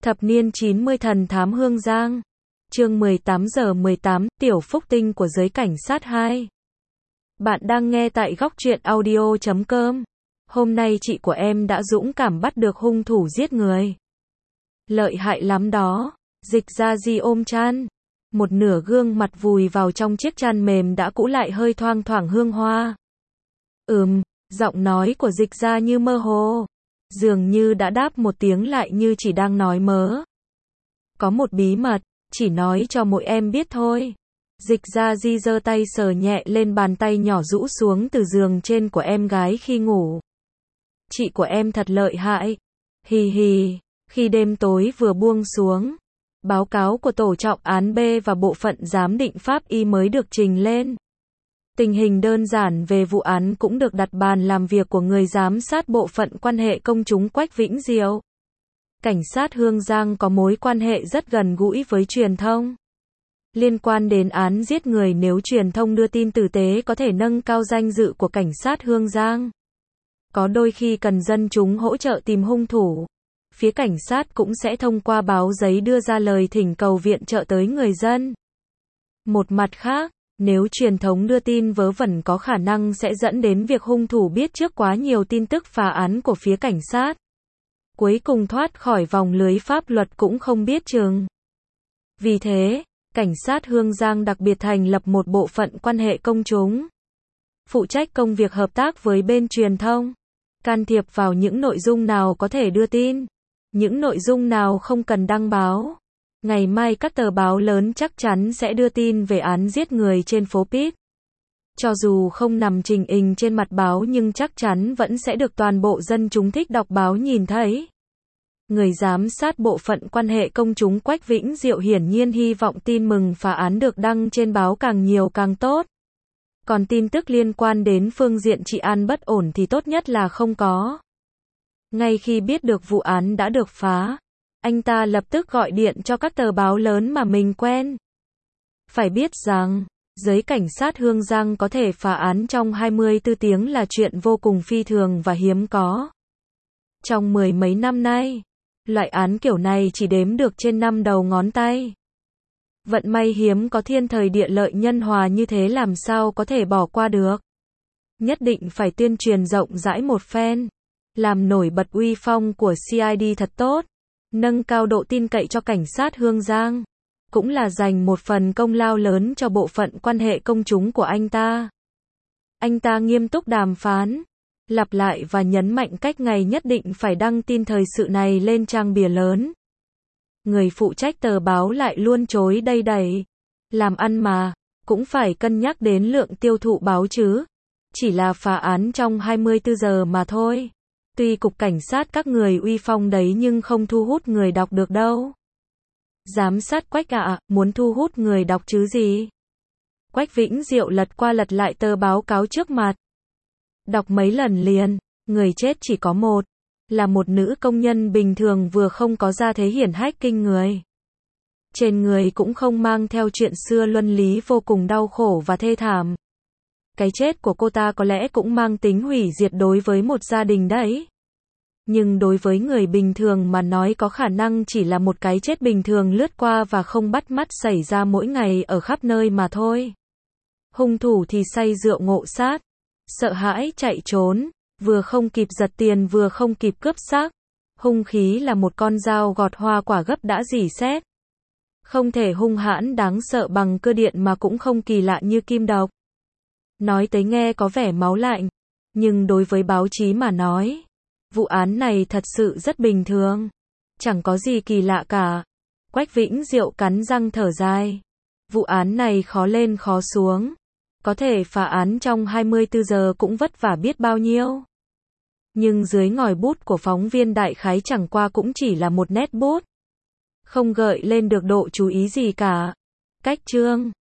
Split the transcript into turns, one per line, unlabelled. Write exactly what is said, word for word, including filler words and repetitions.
Thập niên chín mươi thần thám Hương Giang. Chương mười tám giờ mười tám, Tiểu Phúc Tinh của giới cảnh sát hai. Bạn đang nghe tại góc truyện audio chấm com. Hôm nay chị của em đã dũng cảm bắt được hung thủ giết người. Lợi hại lắm đó. Dịch ra di ôm chăn. Một nửa gương mặt vùi vào trong chiếc chăn mềm đã cũ lại hơi thoang thoảng hương hoa. Ừm, giọng nói của Dịch ra như mơ hồ. Dường như đã đáp một tiếng lại như chỉ đang nói mớ. Có một bí mật, chỉ nói cho mỗi em biết thôi. Dịch ra di giơ tay sờ nhẹ lên bàn tay nhỏ rũ xuống từ giường trên của em gái khi ngủ. Chị của em thật lợi hại. Hì hì, khi đêm tối vừa buông xuống, báo cáo của tổ trọng án B và bộ phận giám định pháp y mới được trình lên. Tình hình đơn giản về vụ án cũng được đặt bàn làm việc của người giám sát bộ phận quan hệ công chúng Quách Vĩnh Diệu. Cảnh sát Hương Giang có mối quan hệ rất gần gũi với truyền thông. Liên quan đến án giết người, nếu truyền thông đưa tin tử tế có thể nâng cao danh dự của cảnh sát Hương Giang. Có đôi khi cần dân chúng hỗ trợ tìm hung thủ, phía cảnh sát cũng sẽ thông qua báo giấy đưa ra lời thỉnh cầu viện trợ tới người dân. Một mặt khác, nếu truyền thông đưa tin vớ vẩn có khả năng sẽ dẫn đến việc hung thủ biết trước quá nhiều tin tức phá án của phía cảnh sát. Cuối cùng thoát khỏi vòng lưới pháp luật cũng không biết chừng. Vì thế, cảnh sát Hương Giang đặc biệt thành lập một bộ phận quan hệ công chúng, phụ trách công việc hợp tác với bên truyền thông, can thiệp vào những nội dung nào có thể đưa tin, những nội dung nào không cần đăng báo. Ngày mai các tờ báo lớn chắc chắn sẽ đưa tin về án giết người trên phố Pit. Cho dù không nằm trình hình trên mặt báo nhưng chắc chắn vẫn sẽ được toàn bộ dân chúng thích đọc báo nhìn thấy. Người giám sát bộ phận quan hệ công chúng Quách Vĩnh Diệu hiển nhiên hy vọng tin mừng phá án được đăng trên báo càng nhiều càng tốt. Còn tin tức liên quan đến phương diện trị an bất ổn thì tốt nhất là không có. Ngay khi biết được vụ án đã được phá, anh ta lập tức gọi điện cho các tờ báo lớn mà mình quen. Phải biết rằng, giới cảnh sát Hương Giang có thể phá án trong hai mươi tư tiếng là chuyện vô cùng phi thường và hiếm có. Trong mười mấy năm nay, loại án kiểu này chỉ đếm được trên năm đầu ngón tay. Vận may hiếm có, thiên thời địa lợi nhân hòa như thế làm sao có thể bỏ qua được. Nhất định phải tuyên truyền rộng rãi một phen, làm nổi bật uy phong của xê i đê thật tốt, nâng cao độ tin cậy cho cảnh sát Hương Giang, cũng là dành một phần công lao lớn cho bộ phận quan hệ công chúng của anh ta. Anh ta nghiêm túc đàm phán, lặp lại và nhấn mạnh cách ngày nhất định phải đăng tin thời sự này lên trang bìa lớn. Người phụ trách tờ báo lại luôn chối đây đẩy. Làm ăn mà, cũng phải cân nhắc đến lượng tiêu thụ báo chứ. Chỉ là phá án trong hai mươi tư giờ mà thôi. Tuy cục cảnh sát các người uy phong đấy nhưng không thu hút người đọc được đâu. Giám sát Quách ạ, muốn thu hút người đọc chứ gì. Quách Vĩnh Diệu lật qua lật lại tờ báo cáo trước mặt. Đọc mấy lần liền, người chết chỉ có một. Là một nữ công nhân bình thường vừa không có gia thế hiển hách kinh người. Trên người cũng không mang theo chuyện xưa luân lý vô cùng đau khổ và thê thảm. Cái chết của cô ta có lẽ cũng mang tính hủy diệt đối với một gia đình đấy. Nhưng đối với người bình thường mà nói có khả năng chỉ là một cái chết bình thường lướt qua và không bắt mắt xảy ra mỗi ngày ở khắp nơi mà thôi. Hung thủ thì say rượu ngộ sát, sợ hãi chạy trốn, vừa không kịp giật tiền vừa không kịp cướp xác. Hung khí là một con dao gọt hoa quả gấp đã rỉ sét. Không thể hung hãn đáng sợ bằng cưa điện mà cũng không kỳ lạ như kim độc. Nói tới nghe có vẻ máu lạnh, nhưng đối với báo chí mà nói, vụ án này thật sự rất bình thường. Chẳng có gì kỳ lạ cả. Quách Vĩnh Diệu cắn răng thở dài. Vụ án này khó lên khó xuống. Có thể phá án trong hai mươi tư giờ cũng vất vả biết bao nhiêu. Nhưng dưới ngòi bút của phóng viên đại khái chẳng qua cũng chỉ là một nét bút. Không gợi lên được độ chú ý gì cả. Cách chương